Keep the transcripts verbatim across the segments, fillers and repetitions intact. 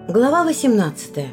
Глава восемнадцатая.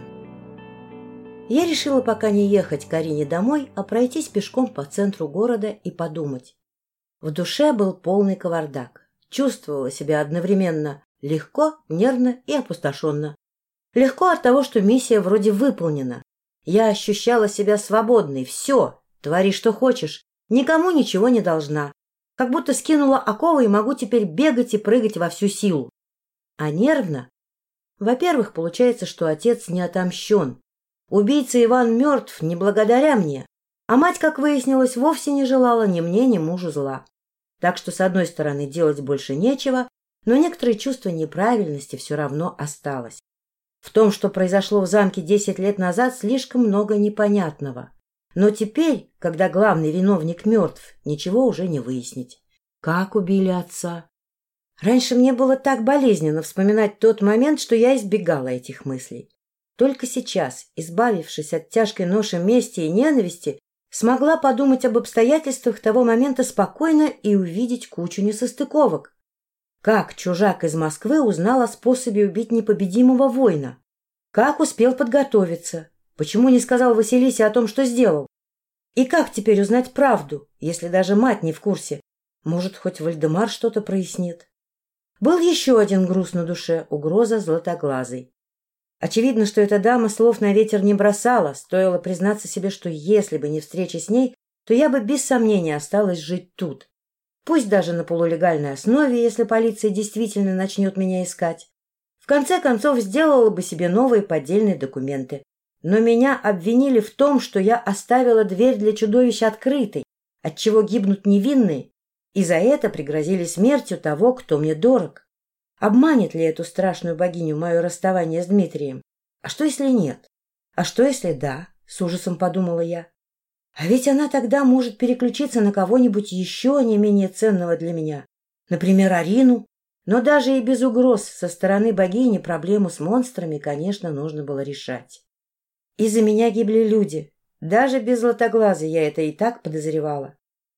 Я решила пока не ехать к Арине домой, а пройтись пешком по центру города и подумать. В душе был полный кавардак. Чувствовала себя одновременно легко, нервно и опустошенно. Легко от того, что миссия вроде выполнена. Я ощущала себя свободной. Все, твори что хочешь, никому ничего не должна. Как будто скинула оковы и могу теперь бегать и прыгать во всю силу. А нервно? Во-первых, получается, что отец не отомщен. Убийца Иван мертв не благодаря мне, а мать, как выяснилось, вовсе не желала ни мне, ни мужу зла. Так что, с одной стороны, делать больше нечего, но некоторое чувство неправильности все равно осталось. В том, что произошло в замке десять лет назад, слишком много непонятного. Но теперь, когда главный виновник мертв, ничего уже не выяснить. Как убили отца? Раньше мне было так болезненно вспоминать тот момент, что я избегала этих мыслей. Только сейчас, избавившись от тяжкой ноши мести и ненависти, смогла подумать об обстоятельствах того момента спокойно и увидеть кучу несостыковок. Как чужак из Москвы узнал о способе убить непобедимого воина? Как успел подготовиться? Почему не сказал Василисе о том, что сделал? И как теперь узнать правду, если даже мать не в курсе? Может, хоть Вальдемар что-то прояснит? Был еще один груз на душе — угроза Златоглазой. Очевидно, что эта дама слов на ветер не бросала, стоило признаться себе, что если бы не встреча с ней, то я бы без сомнения осталась жить тут. Пусть даже на полулегальной основе, если полиция действительно начнет меня искать. В конце концов, сделала бы себе новые поддельные документы. Но меня обвинили в том, что я оставила дверь для чудовищ открытой, отчего гибнут невинные, и за это пригрозили смертью того, кто мне дорог. Обманет ли эту страшную богиню мое расставание с Дмитрием? А что, если нет? А что, если да? С ужасом подумала я. А ведь она тогда может переключиться на кого-нибудь еще не менее ценного для меня. Например, Арину. Но даже и без угроз со стороны богини проблему с монстрами, конечно, нужно было решать. Из-за меня гибли люди. Даже без Златоглазой я это и так подозревала.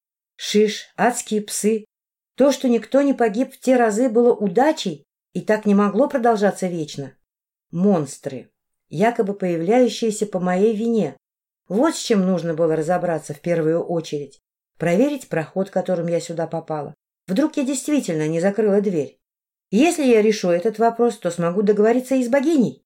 Шиш, адские псы. То, что никто не погиб в те разы, было удачей и так не могло продолжаться вечно. Монстры, якобы появляющиеся по моей вине. Вот с чем нужно было разобраться в первую очередь. Проверить проход, которым я сюда попала. Вдруг я действительно не закрыла дверь. Если я решу этот вопрос, то смогу договориться и с богиней.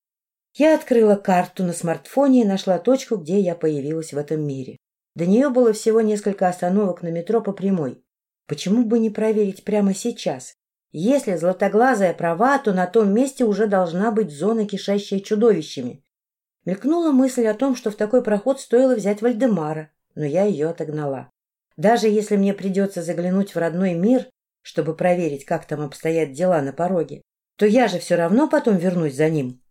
Я открыла карту на смартфоне и нашла точку, где я появилась в этом мире. До нее было всего несколько остановок на метро по прямой. Почему бы не проверить прямо сейчас? Если Златоглазая права, то на том месте уже должна быть зона, кишащая чудовищами. Мелькнула мысль о том, что в такой проход стоило взять Вальдемара, но я ее отогнала. Даже если мне придется заглянуть в родной мир, чтобы проверить, как там обстоят дела на пороге, то я же все равно потом вернусь за ним.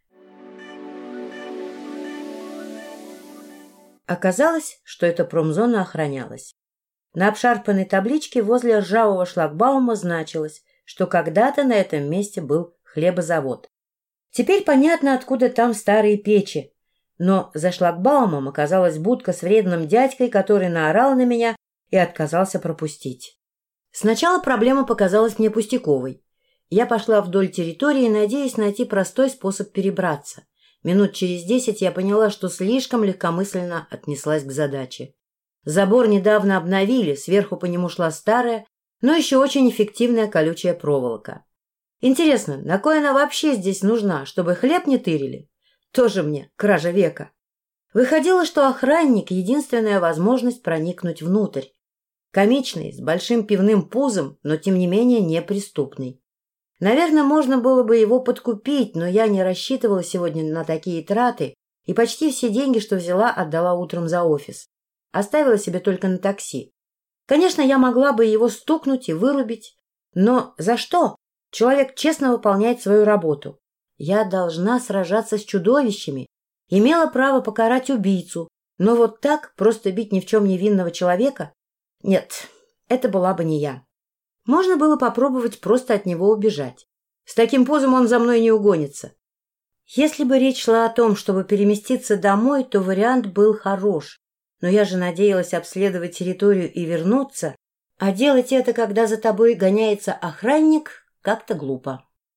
Оказалось, что эта промзона охранялась. На обшарпанной табличке возле ржавого шлагбаума значилось, что когда-то на этом месте был хлебозавод. Теперь понятно, откуда там старые печи. Но за шлагбаумом оказалась будка с вредным дядькой, который наорал на меня и отказался пропустить. Сначала проблема показалась мне пустяковой. Я пошла вдоль территории, надеясь найти простой способ перебраться. Минут через десять я поняла, что слишком легкомысленно отнеслась к задаче. Забор недавно обновили, сверху по нему шла старая, но еще очень эффективная колючая проволока. Интересно, на кой она вообще здесь нужна, чтобы хлеб не тырили? Тоже мне кража века. Выходило, что охранник — единственная возможность проникнуть внутрь. Комичный, с большим пивным пузом, но тем не менее неприступный. Наверное, можно было бы его подкупить, но я не рассчитывала сегодня на такие траты и почти все деньги, что взяла, отдала утром за офис. Оставила себе только на такси. Конечно, я могла бы его стукнуть и вырубить, но за что? Человек честно выполняет свою работу. Я должна сражаться с чудовищами, имела право покарать убийцу, но вот так просто бить ни в чем невинного человека? Нет, это была бы не я. Можно было попробовать просто от него убежать. С таким пузом он за мной не угонится. Если бы речь шла о том, чтобы переместиться домой, то вариант был хорош. Но я же надеялась обследовать территорию и вернуться, а делать это, когда за тобой гоняется охранник, как-то глупо. К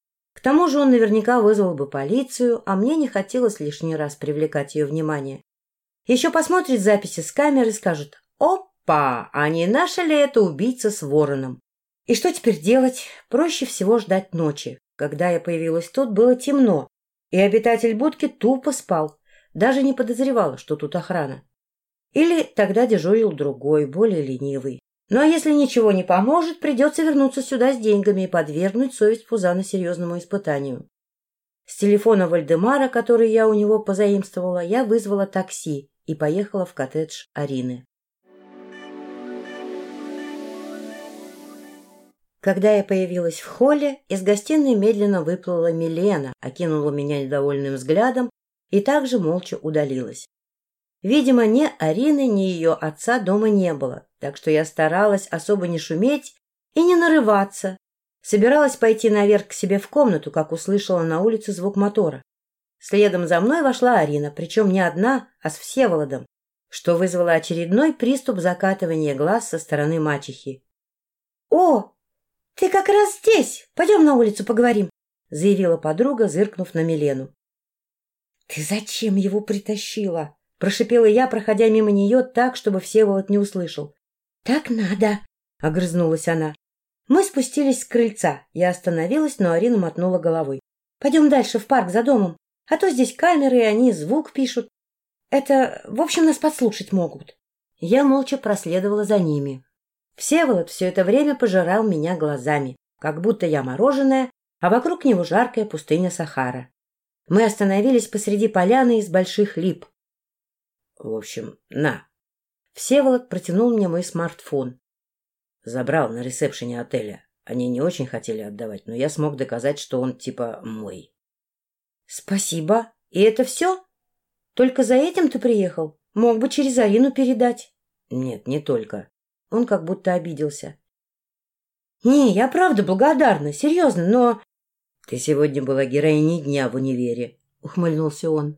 тому же он наверняка вызвал бы полицию, а мне не хотелось лишний раз привлекать ее внимание. Еще посмотрит записи с камеры и скажет: «Опа, а не наша ли это убийца с вороном?» И что теперь делать? Проще всего ждать ночи. Когда я появилась тут, было темно, и обитатель будки тупо спал, даже не подозревала, что тут охрана. Или тогда дежурил другой, более ленивый. Ну а если ничего не поможет, придется вернуться сюда с деньгами и подвергнуть совесть Пузана серьезному испытанию. С телефона Вальдемара, который я у него позаимствовала, я вызвала такси и поехала в коттедж Арины. Когда я появилась в холле, из гостиной медленно выплыла Милена, окинула меня недовольным взглядом и также молча удалилась. Видимо, ни Арины, ни ее отца дома не было, так что я старалась особо не шуметь и не нарываться. Собиралась пойти наверх к себе в комнату, как услышала на улице звук мотора. Следом за мной вошла Арина, причем не одна, а с Всеволодом, что вызвало очередной приступ закатывания глаз со стороны мачехи. — О, ты как раз здесь! Пойдем на улицу поговорим, — заявила подруга, зыркнув на Милену. — Ты зачем его притащила? — прошипела я, проходя мимо нее так, чтобы Всеволод не услышал. — Так надо, — огрызнулась она. Мы спустились с крыльца. Я остановилась, но Арина мотнула головой. — Пойдем дальше, в парк за домом. А то здесь камеры, и они звук пишут. Это, в общем, нас подслушать могут. Я молча проследовала за ними. Всеволод все это время пожирал меня глазами, как будто я мороженое, а вокруг него жаркая пустыня Сахара. Мы остановились посреди поляны из больших лип. В общем, на. Всеволод протянул мне мой смартфон. Забрал на ресепшене отеля. Они не очень хотели отдавать, но я смог доказать, что он типа мой. Спасибо. И это все? Только за этим ты приехал? Мог бы через Арину передать. Нет, не только. Он как будто обиделся. Не, я правда благодарна, серьезно, но... Ты сегодня была героиней дня в универе, ухмыльнулся он.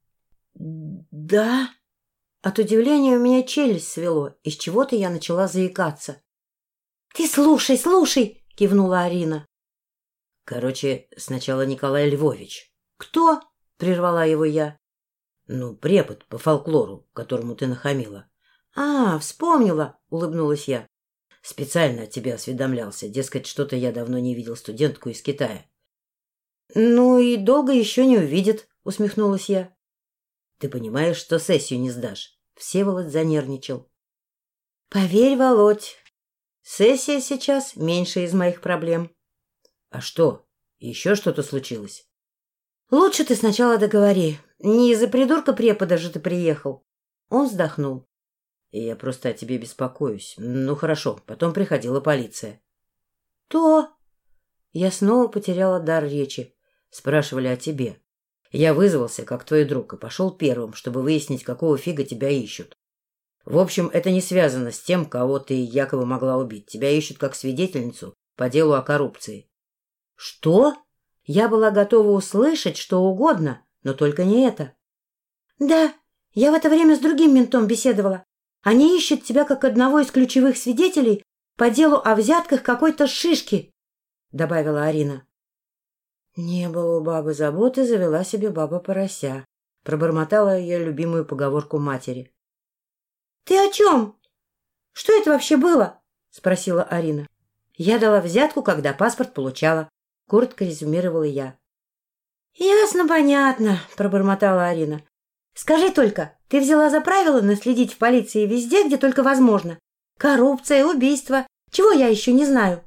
Да? От удивления у меня челюсть свело, из чего-то я начала заикаться. Ты слушай, слушай, кивнула Арина. Короче, сначала Николай Львович. Кто? Прервала его я. Ну, препод по фольклору, которому ты нахамила. А, вспомнила, улыбнулась я. Специально от тебя осведомлялся. Дескать, что-то я давно не видел студентку из Китая. Ну и долго еще не увидит, усмехнулась я. Ты понимаешь, что сессию не сдашь? Всеволод занервничал. Поверь, Володь, сессия сейчас меньше из моих проблем. А что? Еще что-то случилось? Лучше ты сначала договори. Не из-за придурка препода же ты приехал. Он вздохнул. Я просто о тебе беспокоюсь. Ну, хорошо, потом приходила полиция. То? Я снова потеряла дар речи. Спрашивали о тебе. Я вызвался, как твой друг, и пошел первым, чтобы выяснить, какого фига тебя ищут. В общем, это не связано с тем, кого ты якобы могла убить. Тебя ищут как свидетельницу по делу о коррупции. Что? Я была готова услышать что угодно, но только не это. Да, я в это время с другим ментом беседовала. Они ищут тебя как одного из ключевых свидетелей по делу о взятках какой-то шишки, — добавила Арина. Не было у бабы заботы, завела себе баба-порося, — пробормотала ее любимую поговорку матери. — Ты о чем? Что это вообще было? — спросила Арина. — Я дала взятку, когда паспорт получала, — коротко резюмировала я. — Ясно, понятно, — пробормотала Арина. — Скажи только, ты взяла за правило наследить в полиции везде, где только возможно? Коррупция, убийство, чего я еще не знаю?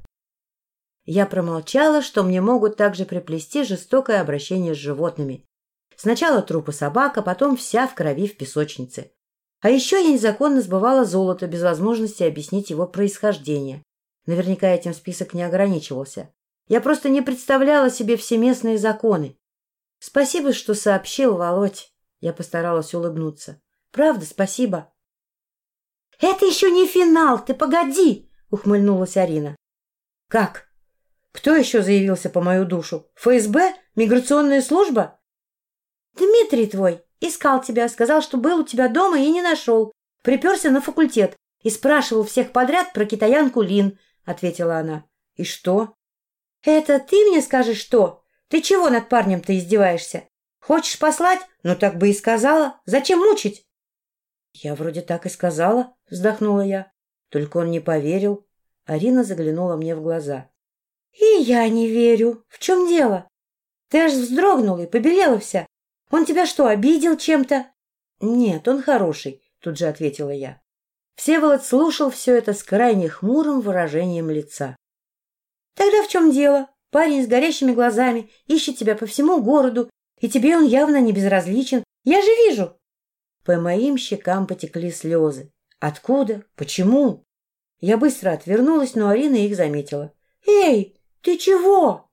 Я промолчала, что мне могут также приплести жестокое обращение с животными. Сначала трупы собак, а потом вся в крови в песочнице. А еще я незаконно сбывала золото без возможности объяснить его происхождение. Наверняка этим список не ограничивался. Я просто не представляла себе все местные законы. Спасибо, что сообщил, Володь. Я постаралась улыбнуться. Правда, спасибо. — Это еще не финал, ты погоди, — ухмыльнулась Арина. — Как? Кто еще заявился по мою душу? ФСБ? Миграционная служба? — Дмитрий твой. Искал тебя, сказал, что был у тебя дома и не нашел. Приперся на факультет и спрашивал всех подряд про китаянку Лин, — ответила она. — И что? — Это ты мне скажешь, что? Ты чего над парнем-то издеваешься? Хочешь послать? Ну так бы и сказала. Зачем мучить? Я вроде так и сказала, вздохнула я. Только он не поверил. Арина заглянула мне в глаза. И я не верю. В чем дело? Ты аж вздрогнула и побелела вся. Он тебя что, обидел чем-то? Нет, он хороший, тут же ответила я. Всеволод слушал все это с крайне хмурым выражением лица. Тогда в чем дело? Парень с горящими глазами ищет тебя по всему городу, и тебе он явно не безразличен. Я же вижу. По моим щекам потекли слезы. Откуда? Почему? Я быстро отвернулась, но Арина их заметила. Эй, ты чего?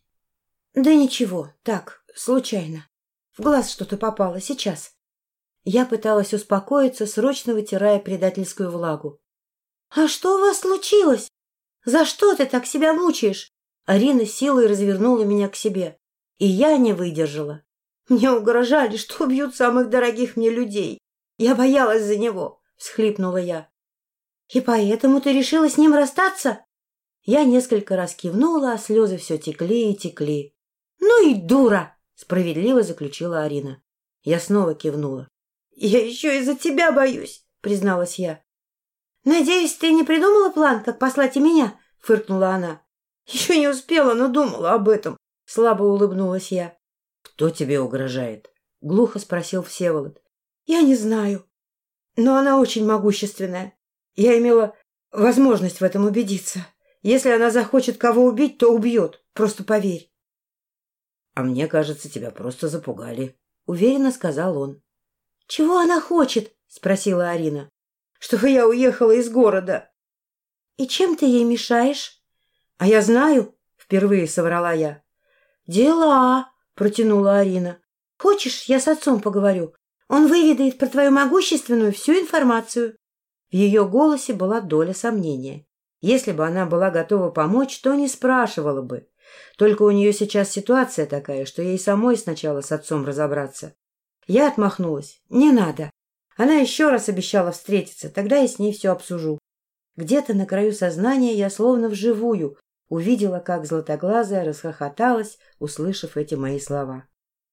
Да ничего, так, случайно. В глаз что-то попало, сейчас. Я пыталась успокоиться, срочно вытирая предательскую влагу. А что у вас случилось? За что ты так себя мучаешь? Арина силой развернула меня к себе. И я не выдержала. Мне угрожали, что убьют самых дорогих мне людей. Я боялась за него, всхлипнула я. И поэтому ты решила с ним расстаться? Я несколько раз кивнула, а слезы все текли и текли. Ну и дура, справедливо заключила Арина. Я снова кивнула. Я еще из-за тебя боюсь, призналась я. Надеюсь, ты не придумала план, как послать и меня? Фыркнула она. Еще не успела, но думала об этом. Слабо улыбнулась я. Кто тебе угрожает? Глухо спросил Всеволод. Я не знаю. Но она очень могущественная. Я имела возможность в этом убедиться. Если она захочет кого убить, то убьет. Просто поверь. А мне кажется, тебя просто запугали. Уверенно сказал он. Чего она хочет? Спросила Арина. Чтобы я уехала из города. И чем ты ей мешаешь? А я знаю, впервые соврала я. Дела, протянула Арина. Хочешь, я с отцом поговорю? Он выведает про твою могущественную всю информацию. В ее голосе была доля сомнения. Если бы она была готова помочь, то не спрашивала бы. Только у нее сейчас ситуация такая, что ей самой сначала с отцом разобраться. Я отмахнулась. Не надо. Она еще раз обещала встретиться, тогда я с ней все обсужу. Где-то на краю сознания я словно вживую увидела, как златоглазая расхохоталась, услышав эти мои слова.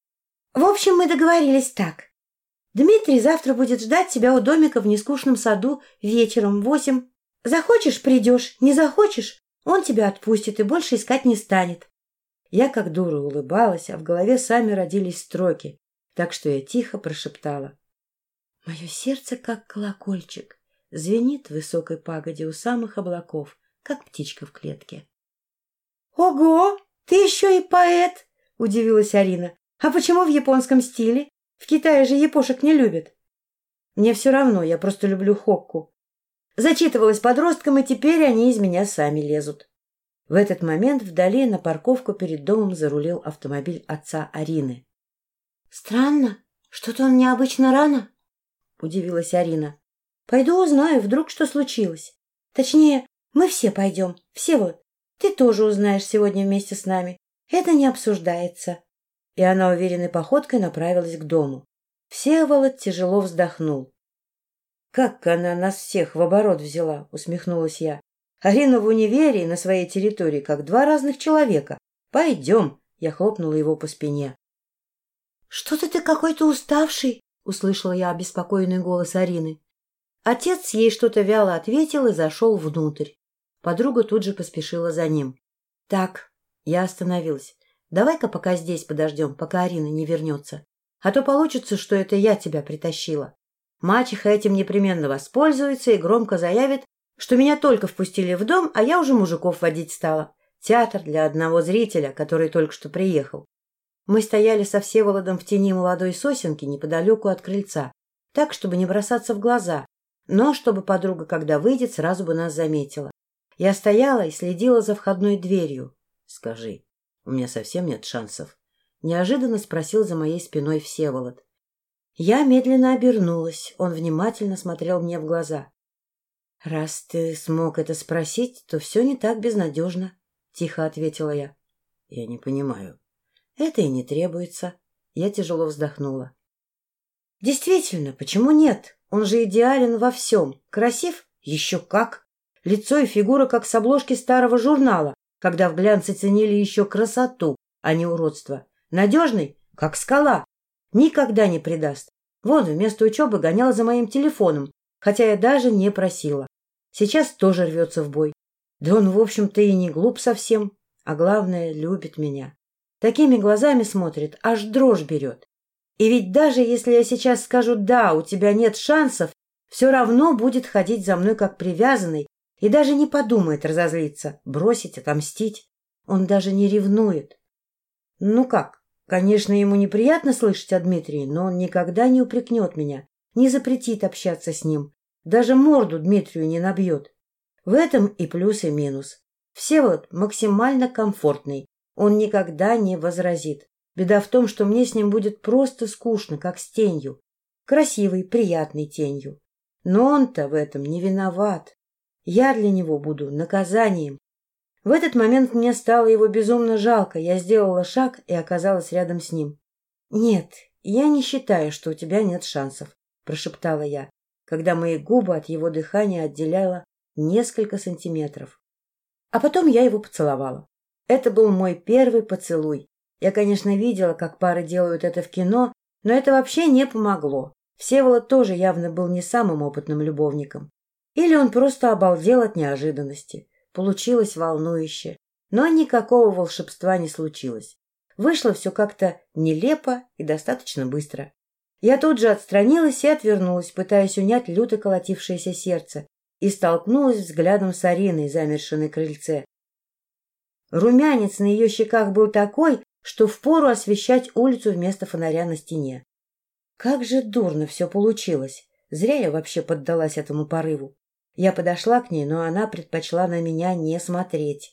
В общем, мы договорились так. Дмитрий завтра будет ждать тебя у домика в нескучном саду вечером в восемь. Захочешь — придешь, не захочешь — он тебя отпустит и больше искать не станет. Я как дура улыбалась, а в голове сами родились строки, так что я тихо прошептала. Мое сердце, как колокольчик, звенит в высокой пагоде у самых облаков, как птичка в клетке. — Ого! Ты еще и поэт! — удивилась Арина. — А почему в японском стиле? В Китае же япошек не любят. Мне все равно, я просто люблю хокку. Зачитывалась подросткам, и теперь они из меня сами лезут. В этот момент вдали на парковку перед домом зарулил автомобиль отца Арины. — Странно, что-то он необычно рано, — удивилась Арина. — Пойду узнаю, вдруг что случилось. Точнее, мы все пойдем, все вот. Ты тоже узнаешь сегодня вместе с нами. Это не обсуждается. И она уверенной походкой направилась к дому. Всеволод тяжело вздохнул. — Как она нас всех в оборот взяла, — усмехнулась я. — Арина в универе и на своей территории, как два разных человека. Пойдем, — я хлопнула его по спине. — Что-то ты какой-то уставший, — услышала я обеспокоенный голос Арины. Отец ей что-то вяло ответил и зашел внутрь. Подруга тут же поспешила за ним. — Так, я остановилась. Давай-ка пока здесь подождем, пока Арина не вернется. А то получится, что это я тебя притащила. Мачеха этим непременно воспользуется и громко заявит, что меня только впустили в дом, а я уже мужиков водить стала. Театр для одного зрителя, который только что приехал. Мы стояли со Всеволодом в тени молодой сосенки неподалеку от крыльца, так, чтобы не бросаться в глаза, но чтобы подруга, когда выйдет, сразу бы нас заметила. Я стояла и следила за входной дверью. — Скажи, у меня совсем нет шансов? — неожиданно спросил за моей спиной Всеволод. Я медленно обернулась. Он внимательно смотрел мне в глаза. — Раз ты смог это спросить, то все не так безнадежно, — тихо ответила я. — Я не понимаю. — Это и не требуется. Я тяжело вздохнула. — Действительно, почему нет? Он же идеален во всем. Красив? Еще как. Лицо и фигура, как с обложки старого журнала, когда в глянце ценили еще красоту, а не уродство. Надежный, как скала. Никогда не предаст. Вон, вместо учебы гонял за моим телефоном, хотя я даже не просила. Сейчас тоже рвется в бой. Да он, в общем-то, и не глуп совсем, а главное, любит меня. Такими глазами смотрит, аж дрожь берет. И ведь даже если я сейчас скажу «да, у тебя нет шансов», все равно будет ходить за мной как привязанный и даже не подумает разозлиться, бросить, отомстить. Он даже не ревнует. Ну как, конечно, ему неприятно слышать о Дмитрии, но он никогда не упрекнет меня, не запретит общаться с ним, даже морду Дмитрию не набьет. В этом и плюс, и минус. Всеволод максимально комфортный, он никогда не возразит. Беда в том, что мне с ним будет просто скучно, как с тенью. Красивой, приятной тенью. Но он-то в этом не виноват. Я для него буду наказанием. В этот момент мне стало его безумно жалко. Я сделала шаг и оказалась рядом с ним. — Нет, я не считаю, что у тебя нет шансов, — прошептала я, когда мои губы от его дыхания отделяло несколько сантиметров. А потом я его поцеловала. Это был мой первый поцелуй. Я, конечно, видела, как пары делают это в кино, но это вообще не помогло. Всеволод тоже явно был не самым опытным любовником. Или он просто обалдел от неожиданности. Получилось волнующе. Но никакого волшебства не случилось. Вышло все как-то нелепо и достаточно быстро. Я тут же отстранилась и отвернулась, пытаясь унять люто колотившееся сердце, и столкнулась взглядом с Ариной, замершей на крыльце. Румянец на ее щеках был такой, что впору освещать улицу вместо фонаря на стене. Как же дурно все получилось. Зря я вообще поддалась этому порыву. Я подошла к ней, но она предпочла на меня не смотреть.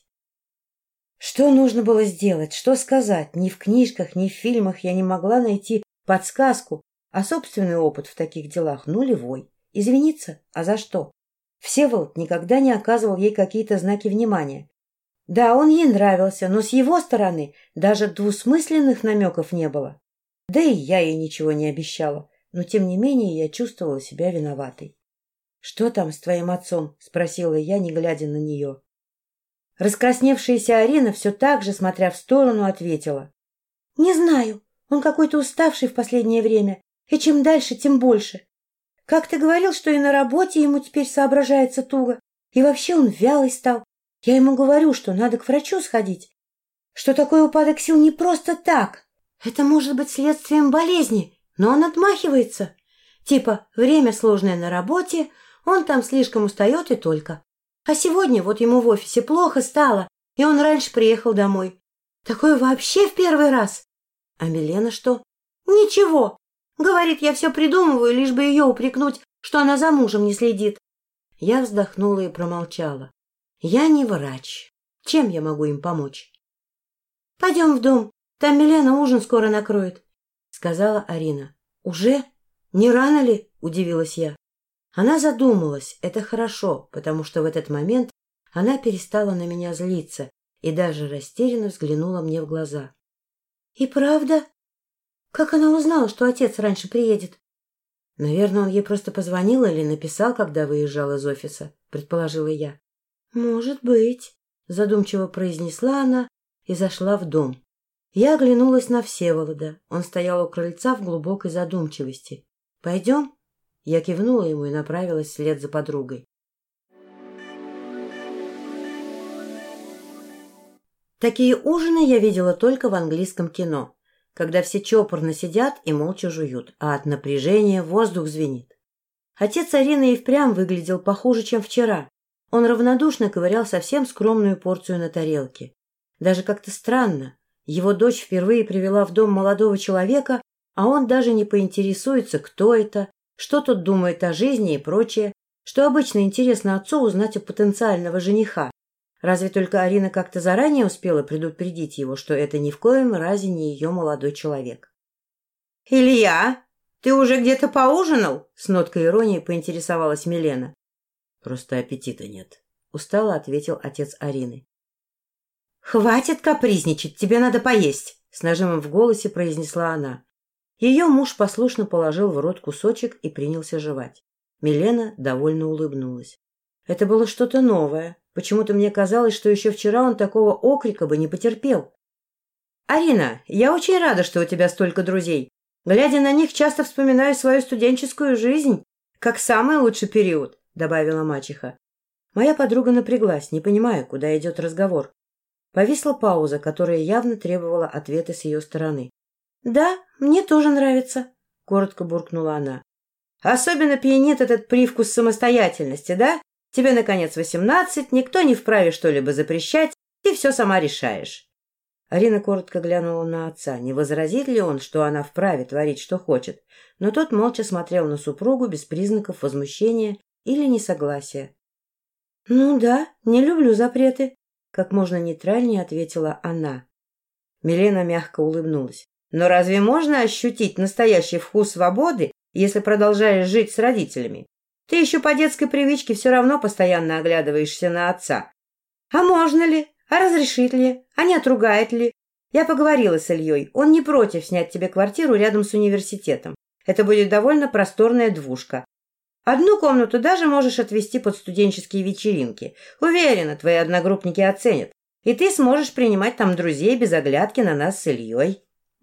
Что нужно было сделать, что сказать? Ни в книжках, ни в фильмах я не могла найти подсказку, а собственный опыт в таких делах нулевой. Извиниться? А за что? Всеволод никогда не оказывал ей какие-то знаки внимания. Да, он ей нравился, но с его стороны даже двусмысленных намеков не было. Да и я ей ничего не обещала, но тем не менее я чувствовала себя виноватой. — Что там с твоим отцом? — спросила я, не глядя на нее. Раскрасневшаяся Арина все так же, смотря в сторону, ответила. — Не знаю, он какой-то уставший в последнее время, и чем дальше, тем больше. Как ты говорил, что и на работе ему теперь соображается туго, и вообще он вялый стал. Я ему говорю, что надо к врачу сходить, что такой упадок сил не просто так. Это может быть следствием болезни, но он отмахивается. Типа, время сложное на работе, он там слишком устает и только. А сегодня вот ему в офисе плохо стало, и он раньше приехал домой. Такое вообще в первый раз. А Милена что? Ничего. Говорит, я все придумываю, лишь бы ее упрекнуть, что она за мужем не следит. Я вздохнула и промолчала. Я не врач. Чем я могу им помочь? — Пойдем в дом, там Милена ужин скоро накроет, — сказала Арина. — Уже? Не рано ли? — удивилась я. Она задумалась. Это хорошо, потому что в этот момент она перестала на меня злиться и даже растерянно взглянула мне в глаза. — И правда? Как она узнала, что отец раньше приедет? — Наверное, он ей просто позвонил или написал, когда выезжал из офиса, — предположила я. — Может быть, — задумчиво произнесла она и зашла в дом. Я оглянулась на Всеволода. Он стоял у крыльца в глубокой задумчивости. — Пойдем? Я кивнула ему и направилась вслед за подругой. Такие ужины я видела только в английском кино, когда все чопорно сидят и молча жуют, а от напряжения воздух звенит. Отец Арины и впрямь выглядел похуже, чем вчера. Он равнодушно ковырял совсем скромную порцию на тарелке. Даже как-то странно. Его дочь впервые привела в дом молодого человека, а он даже не поинтересуется, кто это, что тот думает о жизни и прочее, что обычно интересно отцу узнать у потенциального жениха. Разве только Арина как-то заранее успела предупредить его, что это ни в коем разе не ее молодой человек. — Илья, ты уже где-то поужинал? — с ноткой иронии поинтересовалась Милена. — Просто аппетита нет, — устало ответил отец Арины. — Хватит капризничать, тебе надо поесть, — с нажимом в голосе произнесла она. Ее муж послушно положил в рот кусочек и принялся жевать. Милена довольно улыбнулась. Это было что-то новое. Почему-то мне казалось, что еще вчера он такого окрика бы не потерпел. «Арина, я очень рада, что у тебя столько друзей. Глядя на них, часто вспоминаю свою студенческую жизнь, как самый лучший период», — добавила мачеха. Моя подруга напряглась, не понимая, куда идет разговор. Повисла пауза, которая явно требовала ответа с ее стороны. «Да, мне тоже нравится», — коротко буркнула она. «Особенно пьянит этот привкус самостоятельности, да? Тебе, наконец, восемнадцать, никто не вправе что-либо запрещать, ты все сама решаешь». Арина коротко глянула на отца, не возразит ли он, что она вправе творить, что хочет, но тот молча смотрел на супругу без признаков возмущения или несогласия. «Ну да, не люблю запреты», — как можно нейтральнее ответила она. Милена мягко улыбнулась. «Но разве можно ощутить настоящий вкус свободы, если продолжаешь жить с родителями? Ты еще по детской привычке все равно постоянно оглядываешься на отца. А можно ли? А разрешит ли? А не отругает ли? Я поговорила с Ильей. Он не против снять тебе квартиру рядом с университетом. Это будет довольно просторная двушка. Одну комнату даже можешь отвести под студенческие вечеринки. Уверена, твои одногруппники оценят. И ты сможешь принимать там друзей без оглядки на нас с Ильей».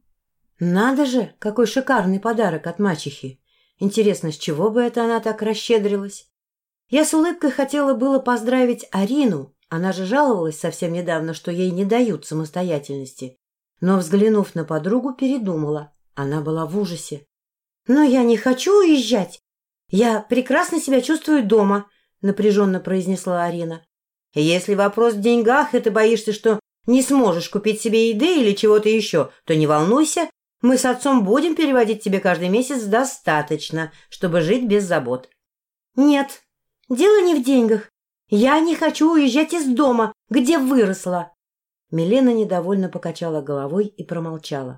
Надо же, какой шикарный подарок от мачехи. Интересно, с чего бы это она так расщедрилась? Я с улыбкой хотела было поздравить Арину, она же жаловалась совсем недавно, что ей не дают самостоятельности. Но, взглянув на подругу, передумала. Она была в ужасе. «Но я не хочу уезжать. Я прекрасно себя чувствую дома», — напряженно произнесла Арина. «Если вопрос в деньгах, и ты боишься, что не сможешь купить себе еды или чего-то еще, то не волнуйся. Мы с отцом будем переводить тебе каждый месяц достаточно, чтобы жить без забот». «Нет, дело не в деньгах. Я не хочу уезжать из дома, где выросла». Милена недовольно покачала головой и промолчала.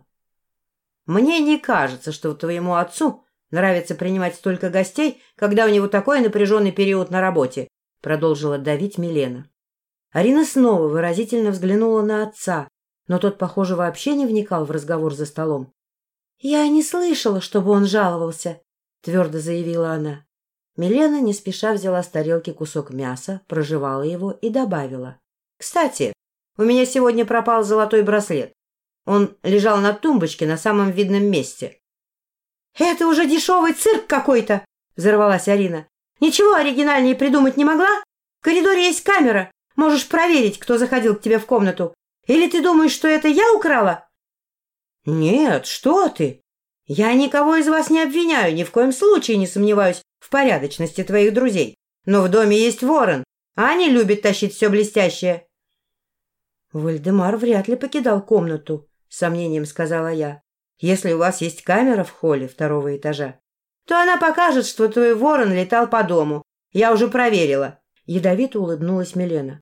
«Мне не кажется, что твоему отцу нравится принимать столько гостей, когда у него такой напряженный период на работе», — продолжила давить Милена. Арина снова выразительно взглянула на отца, но тот, похоже, вообще не вникал в разговор за столом. «Я не слышала, чтобы он жаловался», — твердо заявила она. Милена не спеша взяла с тарелки кусок мяса, прожевала его и добавила. «Кстати, у меня сегодня пропал золотой браслет. Он лежал на тумбочке на самом видном месте». «Это уже дешевый цирк какой-то!» — взорвалась Арина. «Ничего оригинальнее придумать не могла? В коридоре есть камера. Можешь проверить, кто заходил к тебе в комнату. Или ты думаешь, что это я украла?» «Нет, что ты! Я никого из вас не обвиняю, ни в коем случае не сомневаюсь в порядочности твоих друзей. Но в доме есть ворон, а они любят тащить все блестящее». «Вальдемар вряд ли покидал комнату», — с сомнением сказала я. «Если у вас есть камера в холле второго этажа, то она покажет, что твой ворон летал по дому. Я уже проверила». Ядовито улыбнулась Милена.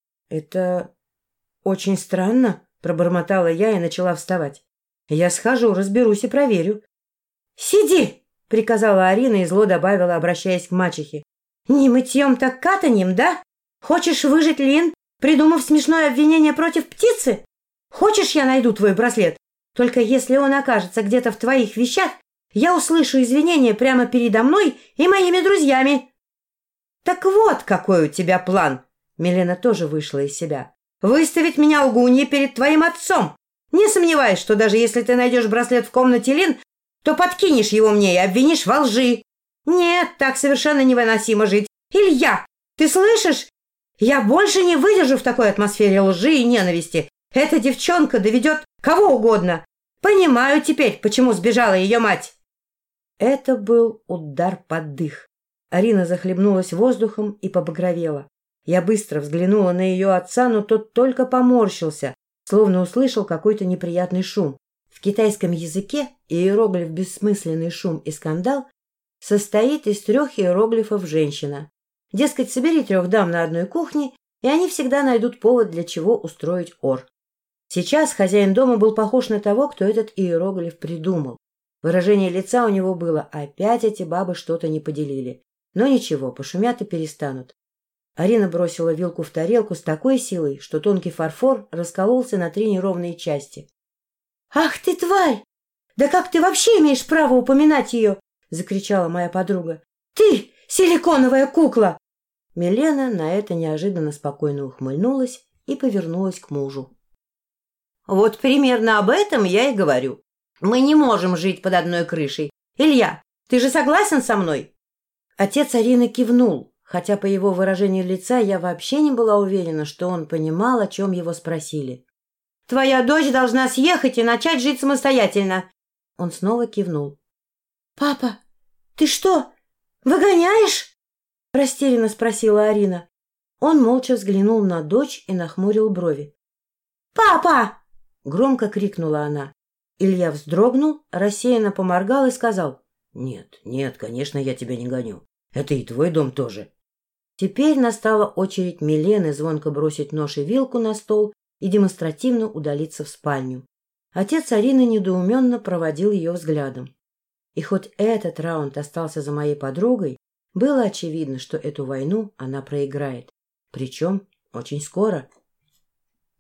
«Это очень странно», — пробормотала я и начала вставать. «Я схожу, разберусь и проверю». «Сиди!» — приказала Арина и зло добавила, обращаясь к мачехе. «Не мытьем, так катаньем, да? Хочешь выжить Лин, придумав смешное обвинение против птицы? Хочешь, я найду твой браслет? Только если он окажется где-то в твоих вещах, я услышу извинения прямо передо мной и моими друзьями». «Так вот, какой у тебя план!» Милена тоже вышла из себя. «Выставить меня лгуньей перед твоим отцом! Не сомневаюсь, что даже если ты найдешь браслет в комнате Лин, то подкинешь его мне и обвинишь во лжи. Нет, так совершенно невыносимо жить. Илья, ты слышишь? Я больше не выдержу в такой атмосфере лжи и ненависти. Эта девчонка доведет кого угодно. Понимаю теперь, почему сбежала ее мать». Это был удар под дых. Арина захлебнулась воздухом и побагровела. Я быстро взглянула на ее отца, но тот только поморщился, словно услышал какой-то неприятный шум. В китайском языке иероглиф «бессмысленный шум и скандал» состоит из трех иероглифов «женщина». Дескать, собери трех дам на одной кухне, и они всегда найдут повод, для чего устроить ор. Сейчас хозяин дома был похож на того, кто этот иероглиф придумал. Выражение лица у него было: опять эти бабы что-то не поделили. Но ничего, пошумят и перестанут. Арина бросила вилку в тарелку с такой силой, что тонкий фарфор раскололся на три неровные части. «Ах ты, тварь! Да как ты вообще имеешь право упоминать ее?» — закричала моя подруга. «Ты, силиконовая кукла!» Милена на это неожиданно спокойно ухмыльнулась и повернулась к мужу. Вот примерно об этом я и говорю. Мы не можем жить под одной крышей. Илья, ты же согласен со мной? Отец Арины кивнул, хотя по его выражению лица я вообще не была уверена, что он понимал, о чем его спросили. «Твоя дочь должна съехать и начать жить самостоятельно!» Он снова кивнул. «Папа, ты что, выгоняешь?» Растерянно спросила Арина. Он молча взглянул на дочь и нахмурил брови. «Папа!» — громко крикнула она. Илья вздрогнул, рассеянно поморгал и сказал: «Нет, нет, конечно, я тебя не гоню. Это и твой дом тоже». Теперь настала очередь Милены звонко бросить нож и вилку на стол и демонстративно удалиться в спальню. Отец Арины недоуменно проводил ее взглядом. И хоть этот раунд остался за моей подругой, было очевидно, что эту войну она проиграет. Причем очень скоро.